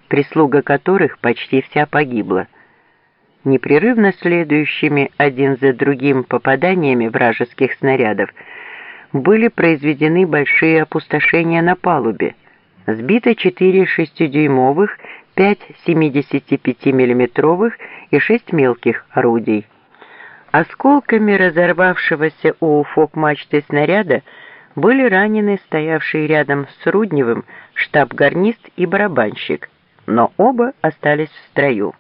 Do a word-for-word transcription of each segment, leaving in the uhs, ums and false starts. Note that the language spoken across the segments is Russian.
прислуга которых почти вся погибла. Непрерывно следующими один за другим попаданиями вражеских снарядов были произведены большие опустошения на палубе. Сбито четыре шестидюймовых, пять семидесятипятимиллиметровых и шесть мелких орудий. Осколками разорвавшегося у фок-мачты снаряда были ранены стоявшие рядом с Рудневым штаб-гарнист и барабанщик, но оба остались в строю.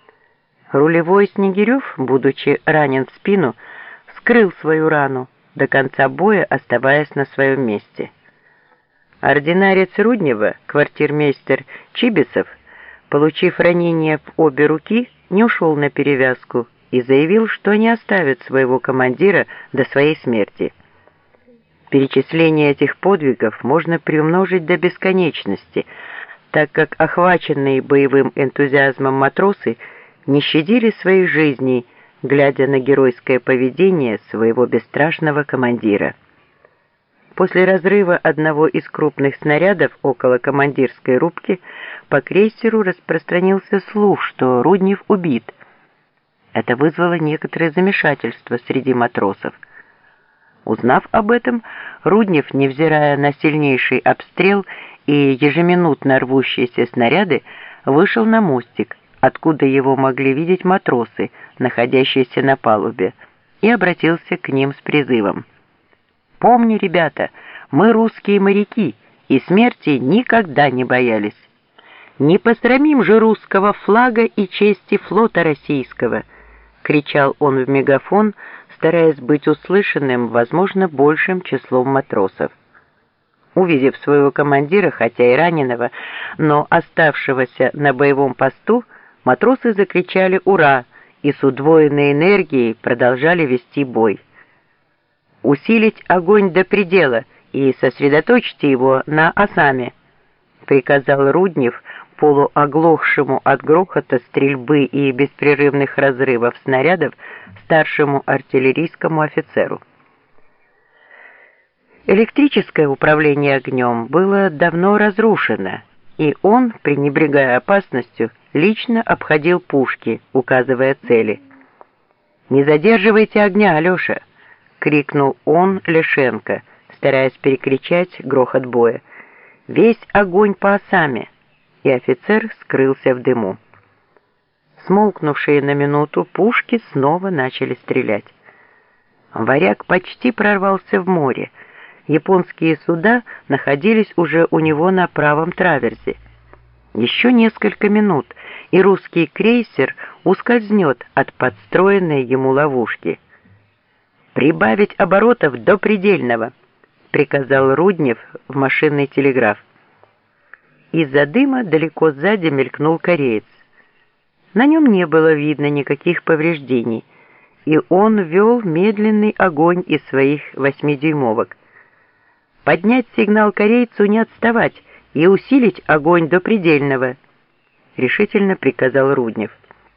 Рулевой Снегирев, будучи ранен в спину, скрыл свою рану, до конца боя оставаясь на своем месте. Ординарец Руднева, квартирмейстер Чибисов, получив ранение в обе руки, не ушел на перевязку и заявил, что не оставит своего командира до своей смерти. Перечисление этих подвигов можно приумножить до бесконечности, так как охваченные боевым энтузиазмом матросы не щадили своих жизней, глядя на геройское поведение своего бесстрашного командира. После разрыва одного из крупных снарядов около командирской рубки по крейсеру распространился слух, что Руднев убит. Это вызвало некоторое замешательство среди матросов. Узнав об этом, Руднев, невзирая на сильнейший обстрел и ежеминутно рвущиеся снаряды, вышел на мостик, откуда его могли видеть матросы, находящиеся на палубе, и обратился к ним с призывом. «Помни, ребята, мы русские моряки, и смерти никогда не боялись. Не посрамим же русского флага и чести флота российского!» — кричал он в мегафон, стараясь быть услышанным, возможно, большим числом матросов. Увидев своего командира, хотя и раненого, но оставшегося на боевом посту, матросы закричали «Ура!» и с удвоенной энергией продолжали вести бой. «Усилить огонь до предела и сосредоточьте его на осаме», — приказал Руднев полуоглохшему от грохота стрельбы и беспрерывных разрывов снарядов старшему артиллерийскому офицеру. Электрическое управление огнем было давно разрушено, и он, пренебрегая опасностью, лично обходил пушки, указывая цели. «Не задерживайте огня, Алеша!» — крикнул он Лешенко, стараясь перекричать грохот боя. «Весь огонь по осаме!» И офицер скрылся в дыму. Смолкнувшие на минуту пушки снова начали стрелять. Варяг почти прорвался в море. Японские суда находились уже у него на правом траверзе. Еще несколько минут, и русский крейсер ускользнет от подстроенной ему ловушки. «Прибавить оборотов до предельного», — приказал Руднев в машинный телеграф. Из-за дыма далеко сзади мелькнул кореец. На нем не было видно никаких повреждений, и он вел медленный огонь из своих восьмидюймовок. «Поднять сигнал корейцу, не отставать, и усилить огонь до предельного», — решительно приказал Руднев.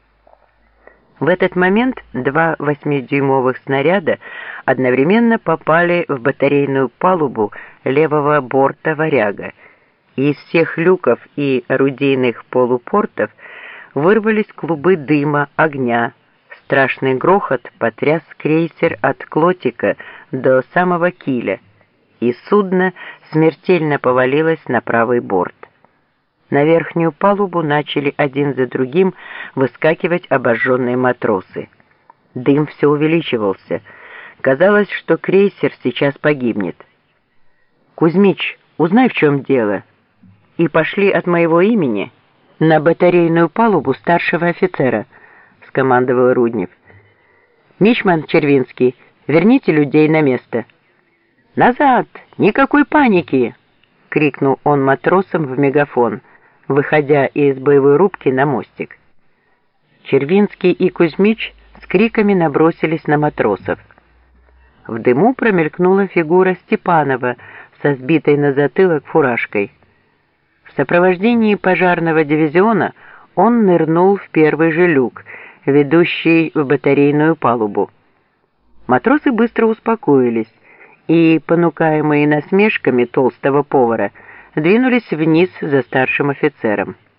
В этот момент два восьмидюймовых снаряда одновременно попали в батарейную палубу левого борта «Варяга», и из всех люков и орудийных полупортов вырвались клубы дыма, огня. Страшный грохот потряс крейсер от Клотика до самого киля, и судно смертельно повалилось на правый борт. На верхнюю палубу начали один за другим выскакивать обожженные матросы. Дым все увеличивался. Казалось, что крейсер сейчас погибнет. «Кузьмич, узнай, в чем дело, и пошли от моего имени на батарейную палубу старшего офицера», — скомандовал Руднев. «Мичман Червинский, верните людей на место». «Назад! Никакой паники!» — крикнул он матросам в мегафон, выходя из боевой рубки на мостик. Червинский и Кузьмич с криками набросились на матросов. В дыму промелькнула фигура Степанова со сбитой на затылок фуражкой. В сопровождении пожарного дивизиона он нырнул в первый же люк, ведущий в батарейную палубу. Матросы быстро успокоились и, понукаемые насмешками толстого повара, двинулись вниз за старшим офицером.